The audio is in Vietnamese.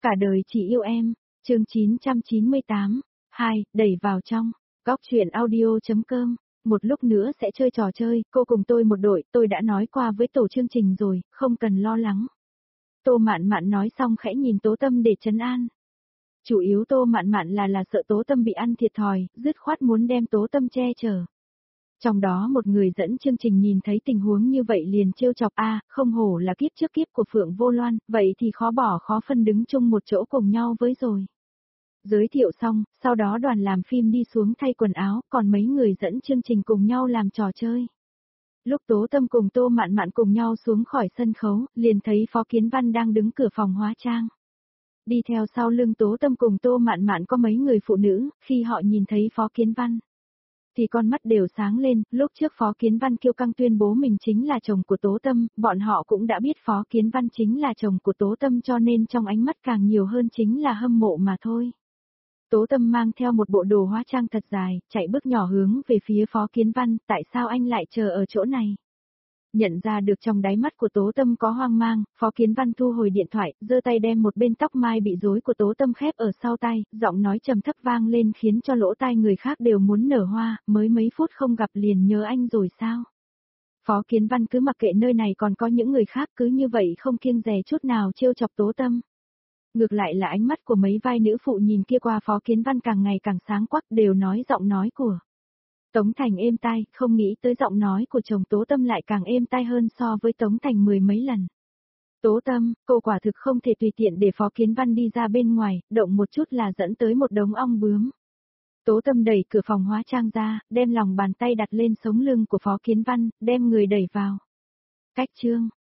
Cả đời chỉ yêu em, chương 998, 2, đẩy vào trong, góc chuyện audio.com. Một lúc nữa sẽ chơi trò chơi, cô cùng tôi một đội, tôi đã nói qua với tổ chương trình rồi, không cần lo lắng. Tô Mạn Mạn nói xong khẽ nhìn Tố Tâm để trấn an. Chủ yếu Tô Mạn Mạn là sợ Tố Tâm bị ăn thiệt thòi, dứt khoát muốn đem Tố Tâm che chở. Trong đó một người dẫn chương trình nhìn thấy tình huống như vậy liền trêu chọc không hổ là kiếp trước kiếp của Phượng Vô Loan, vậy thì khó bỏ khó phân đứng chung một chỗ cùng nhau với rồi. Giới thiệu xong, sau đó đoàn làm phim đi xuống thay quần áo, còn mấy người dẫn chương trình cùng nhau làm trò chơi. Lúc Tố Tâm cùng Tô Mạn Mạn cùng nhau xuống khỏi sân khấu, liền thấy Phó Kiến Văn đang đứng cửa phòng hóa trang. Đi theo sau lưng Tố Tâm cùng Tô Mạn Mạn có mấy người phụ nữ, khi họ nhìn thấy Phó Kiến Văn thì con mắt đều sáng lên, lúc trước Phó Kiến Văn kiêu căng tuyên bố mình chính là chồng của Tố Tâm, bọn họ cũng đã biết Phó Kiến Văn chính là chồng của Tố Tâm cho nên trong ánh mắt càng nhiều hơn chính là hâm mộ mà thôi. Tố Tâm mang theo một bộ đồ hóa trang thật dài, chạy bước nhỏ hướng về phía Phó Kiến Văn, tại sao anh lại chờ ở chỗ này? Nhận ra được trong đáy mắt của Tố Tâm có hoang mang, Phó Kiến Văn thu hồi điện thoại, giơ tay đem một bên tóc mai bị rối của Tố Tâm khép ở sau tay, giọng nói trầm thấp vang lên khiến cho lỗ tai người khác đều muốn nở hoa, mới mấy phút không gặp liền nhớ anh rồi sao? Phó Kiến Văn cứ mặc kệ nơi này còn có những người khác cứ như vậy không kiêng dè chút nào trêu chọc Tố Tâm. Ngược lại là ánh mắt của mấy vai nữ phụ nhìn kia qua Phó Kiến Văn càng ngày càng sáng quắc đều nói giọng nói của Tống Thành êm tai, không nghĩ tới giọng nói của chồng Tố Tâm lại càng êm tai hơn so với Tống Thành mười mấy lần. Tố Tâm, cô quả thực không thể tùy tiện để Phó Kiến Văn đi ra bên ngoài, động một chút là dẫn tới một đống ong bướm. Tố Tâm đẩy cửa phòng hóa trang ra, đem lòng bàn tay đặt lên sống lưng của Phó Kiến Văn, đem người đẩy vào. Cách chương,